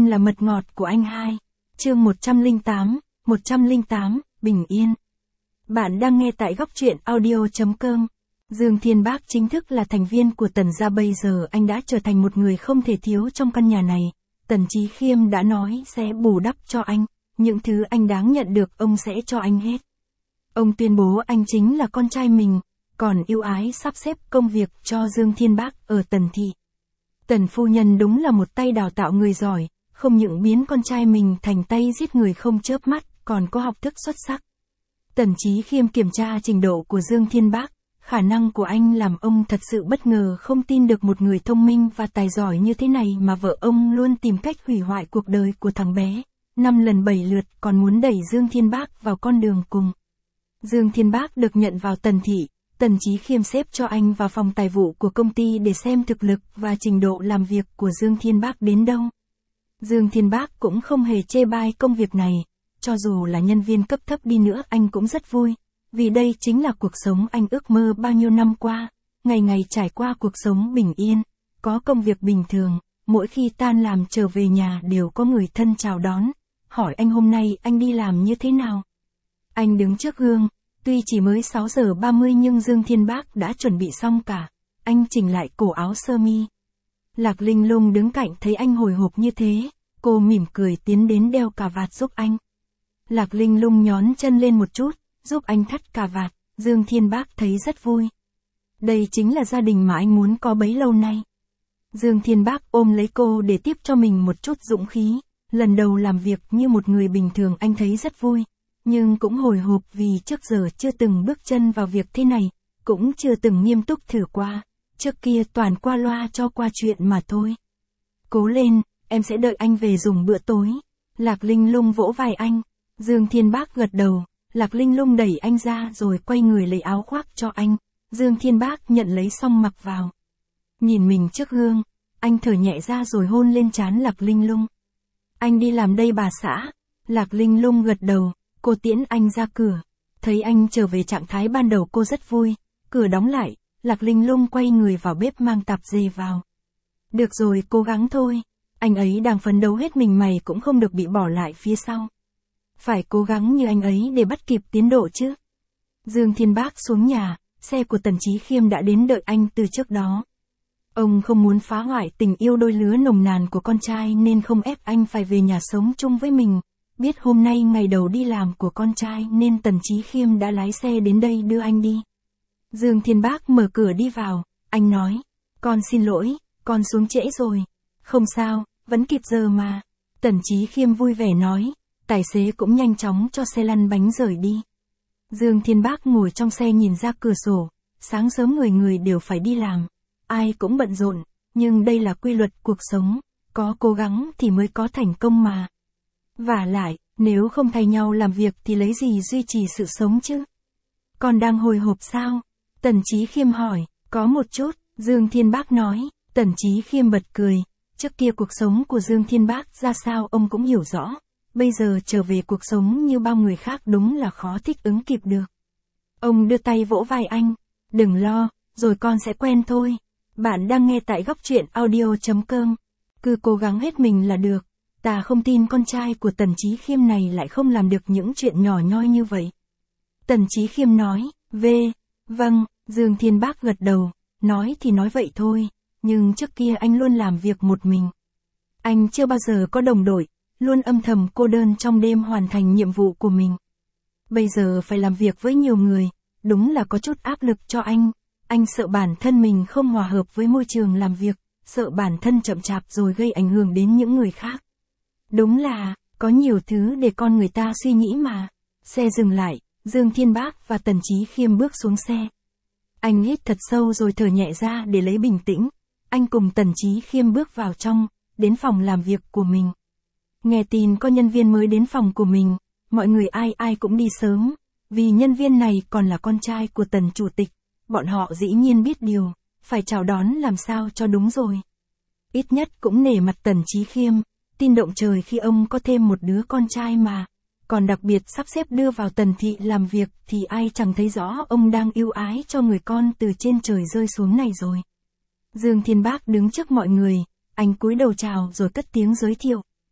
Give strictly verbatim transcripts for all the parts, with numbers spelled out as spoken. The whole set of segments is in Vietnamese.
Em là mật ngọt của anh hai. Chương một trăm lẻ tám, một trăm lẻ tám, Bình Yên. Bạn đang nghe tại góc truyện audio chấm com. Dương Thiên Bác chính thức là thành viên của Tần gia, bây giờ anh đã trở thành một người không thể thiếu trong căn nhà này. Tần Chí Khiêm đã nói sẽ bù đắp cho anh, những thứ anh đáng nhận được ông sẽ cho anh hết. Ông tuyên bố anh chính là con trai mình, còn ưu ái sắp xếp công việc cho Dương Thiên Bác ở Tần thị. Tần phu nhân đúng là một tay đào tạo người giỏi, không những biến con trai mình thành tay giết người không chớp mắt, còn có học thức xuất sắc. Tần Chí Khiêm kiểm tra trình độ của Dương Thiên Bác, khả năng của anh làm ông thật sự bất ngờ, không tin được một người thông minh và tài giỏi như thế này mà vợ ông luôn tìm cách hủy hoại cuộc đời của thằng bé. Năm lần bảy lượt còn muốn đẩy Dương Thiên Bác vào con đường cùng. Dương Thiên Bác được nhận vào Tần thị, Tần Chí Khiêm xếp cho anh vào phòng tài vụ của công ty để xem thực lực và trình độ làm việc của Dương Thiên Bác đến đâu. Dương Thiên Bác cũng không hề chê bai công việc này, cho dù là nhân viên cấp thấp đi nữa anh cũng rất vui, vì đây chính là cuộc sống anh ước mơ bao nhiêu năm qua, ngày ngày trải qua cuộc sống bình yên, có công việc bình thường, mỗi khi tan làm trở về nhà đều có người thân chào đón, hỏi anh hôm nay anh đi làm như thế nào. Anh đứng trước gương, tuy chỉ mới sáu giờ ba mươi nhưng Dương Thiên Bác đã chuẩn bị xong cả, anh chỉnh lại cổ áo sơ mi. Lạc Linh Lung đứng cạnh thấy anh hồi hộp như thế, cô mỉm cười tiến đến đeo cà vạt giúp anh. Lạc Linh Lung nhón chân lên một chút, giúp anh thắt cà vạt, Dương Thiên Bác thấy rất vui. Đây chính là gia đình mà anh muốn có bấy lâu nay. Dương Thiên Bác ôm lấy cô để tiếp cho mình một chút dũng khí, lần đầu làm việc như một người bình thường anh thấy rất vui, nhưng cũng hồi hộp vì trước giờ chưa từng bước chân vào việc thế này, cũng chưa từng nghiêm túc thử qua, trước kia toàn qua loa cho qua chuyện mà thôi. Cố lên, em sẽ đợi anh về dùng bữa tối. Lạc Linh Lung vỗ vai anh, Dương Thiên Bác gật đầu, Lạc Linh Lung đẩy anh ra rồi quay người lấy áo khoác cho anh, Dương Thiên Bác nhận lấy xong mặc vào. Nhìn mình trước gương, anh thở nhẹ ra rồi hôn lên trán Lạc Linh Lung. Anh đi làm đây bà xã. Lạc Linh Lung gật đầu, cô tiễn anh ra cửa, thấy anh trở về trạng thái ban đầu cô rất vui, cửa đóng lại, Lạc Linh Lung quay người vào bếp mang tạp dề vào. Được rồi, cố gắng thôi, anh ấy đang phấn đấu hết mình, mày cũng không được bị bỏ lại phía sau. Phải cố gắng như anh ấy để bắt kịp tiến độ chứ. Dương Thiên Bác xuống nhà, xe của Tần Chí Khiêm đã đến đợi anh từ trước đó. Ông không muốn phá hoại tình yêu đôi lứa nồng nàn của con trai nên không ép anh phải về nhà sống chung với mình. Biết hôm nay ngày đầu đi làm của con trai nên Tần Chí Khiêm đã lái xe đến đây đưa anh đi. Dương Thiên Bác mở cửa đi vào, anh nói, con xin lỗi, con xuống trễ rồi. Không sao, vẫn kịp giờ mà. Tần Chí Khiêm vui vẻ nói, tài xế cũng nhanh chóng cho xe lăn bánh rời đi. Dương Thiên Bác ngồi trong xe nhìn ra cửa sổ, sáng sớm người người đều phải đi làm, ai cũng bận rộn, nhưng đây là quy luật cuộc sống, có cố gắng thì mới có thành công mà. Vả lại, nếu không thay nhau làm việc thì lấy gì duy trì sự sống chứ? Con đang hồi hộp sao? Tần Chí Khiêm hỏi, có một chút, Dương Thiên Bác nói. Tần Chí Khiêm bật cười, trước kia cuộc sống của Dương Thiên Bác ra sao ông cũng hiểu rõ, bây giờ trở về cuộc sống như bao người khác đúng là khó thích ứng kịp được. Ông đưa tay vỗ vai anh, đừng lo, rồi con sẽ quen thôi. Bạn đang nghe tại góc truyện audio chấm com, cứ cố gắng hết mình là được. Ta không tin con trai của Tần Chí Khiêm này lại không làm được những chuyện nhỏ nhoi như vậy. Tần Chí Khiêm nói, về, vâng, Dương Thiên Bác gật đầu, nói thì nói vậy thôi, nhưng trước kia anh luôn làm việc một mình. Anh chưa bao giờ có đồng đội, luôn âm thầm cô đơn trong đêm hoàn thành nhiệm vụ của mình. Bây giờ phải làm việc với nhiều người, đúng là có chút áp lực cho anh, anh sợ bản thân mình không hòa hợp với môi trường làm việc, sợ bản thân chậm chạp rồi gây ảnh hưởng đến những người khác. Đúng là, có nhiều thứ để con người ta suy nghĩ mà. Xe dừng lại, Dương Thiên Bác và Tần Chí Khiêm bước xuống xe. Anh hít thật sâu rồi thở nhẹ ra để lấy bình tĩnh. Anh cùng Tần Chí Khiêm bước vào trong, đến phòng làm việc của mình. Nghe tin có nhân viên mới đến phòng của mình, mọi người ai ai cũng đi sớm, vì nhân viên này còn là con trai của Tần Chủ tịch, bọn họ dĩ nhiên biết điều, phải chào đón làm sao cho đúng rồi. Ít nhất cũng nể mặt Tần Chí Khiêm, tin động trời khi ông có thêm một đứa con trai mà, còn đặc biệt sắp xếp đưa vào Tần thị làm việc thì ai chẳng thấy rõ ông đang ưu ái cho người con từ trên trời rơi xuống này rồi. Dương Thiên Bác đứng trước mọi người, anh cúi đầu chào rồi cất tiếng giới thiệu.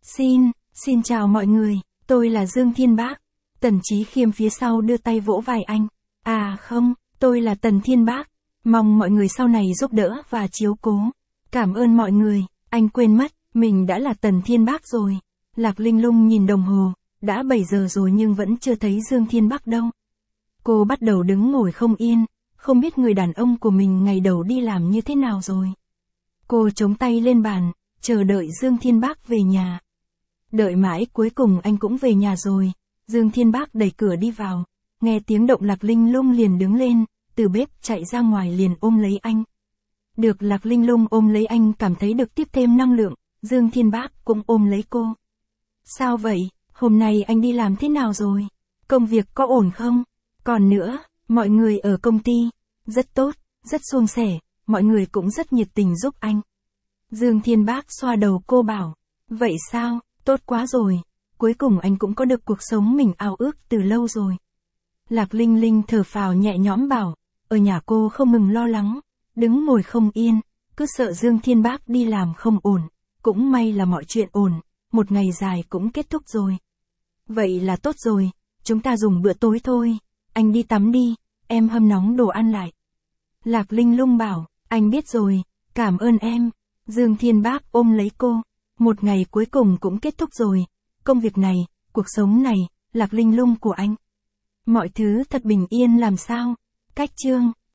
Xin, xin chào mọi người, tôi là Dương Thiên Bác. Tần Chí Khiêm phía sau đưa tay vỗ vai anh. À không, tôi là Tần Thiên Bác. Mong mọi người sau này giúp đỡ và chiếu cố. Cảm ơn mọi người, anh quên mất, mình đã là Tần Thiên Bác rồi. Lạc Linh Lung nhìn đồng hồ, đã bảy giờ rồi nhưng vẫn chưa thấy Dương Thiên Bác đâu. Cô bắt đầu đứng ngồi không yên, không biết người đàn ông của mình ngày đầu đi làm như thế nào rồi. Cô chống tay lên bàn, chờ đợi Dương Thiên Bác về nhà. Đợi mãi cuối cùng anh cũng về nhà rồi. Dương Thiên Bác đẩy cửa đi vào, nghe tiếng động Lạc Linh Lung liền đứng lên, từ bếp chạy ra ngoài liền ôm lấy anh. Được Lạc Linh Lung ôm lấy anh cảm thấy được tiếp thêm năng lượng, Dương Thiên Bác cũng ôm lấy cô. Sao vậy, hôm nay anh đi làm thế nào rồi? Công việc có ổn không? Còn nữa, mọi người ở công ty, rất tốt, rất suôn sẻ, mọi người cũng rất nhiệt tình giúp anh. Dương Thiên Bác xoa đầu cô bảo, vậy sao, tốt quá rồi, cuối cùng anh cũng có được cuộc sống mình ao ước từ lâu rồi. Lạc Linh Linh thở phào nhẹ nhõm bảo, ở nhà cô không ngừng lo lắng, đứng ngồi không yên, cứ sợ Dương Thiên Bác đi làm không ổn, cũng may là mọi chuyện ổn, một ngày dài cũng kết thúc rồi. Vậy là tốt rồi, chúng ta dùng bữa tối thôi, anh đi tắm đi, em hâm nóng đồ ăn lại. Lạc Linh Lung bảo, anh biết rồi, cảm ơn em. Dương Thiên Bác ôm lấy cô, một ngày cuối cùng cũng kết thúc rồi, công việc này, cuộc sống này, Lạc Linh Lung của anh. Mọi thứ thật bình yên làm sao, cách chương.